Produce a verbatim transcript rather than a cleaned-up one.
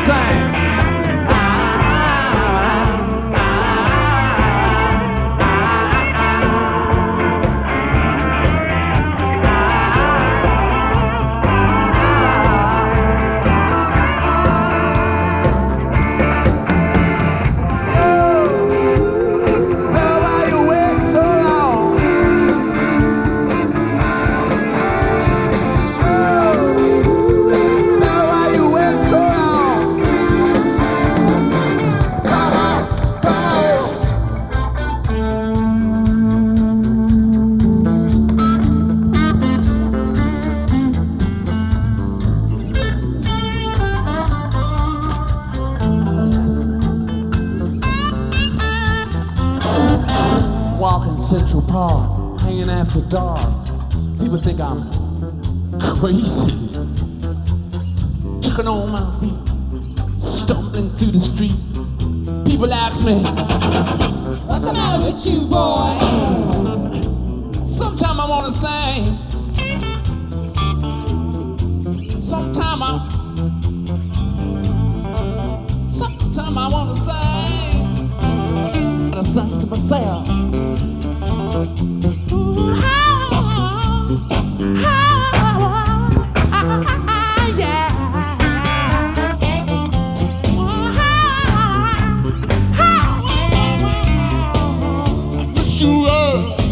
sing. Walking Central Park, hanging after dark. People think I'm crazy. Tripping on my feet, stumbling through the street. People ask me, what's the matter with you, boy? Sometime I wanna sing. Sometime I, sometime I wanna sing. But I sing to myself. Ooh, how, how, yeah. Ooh, how, how, you are.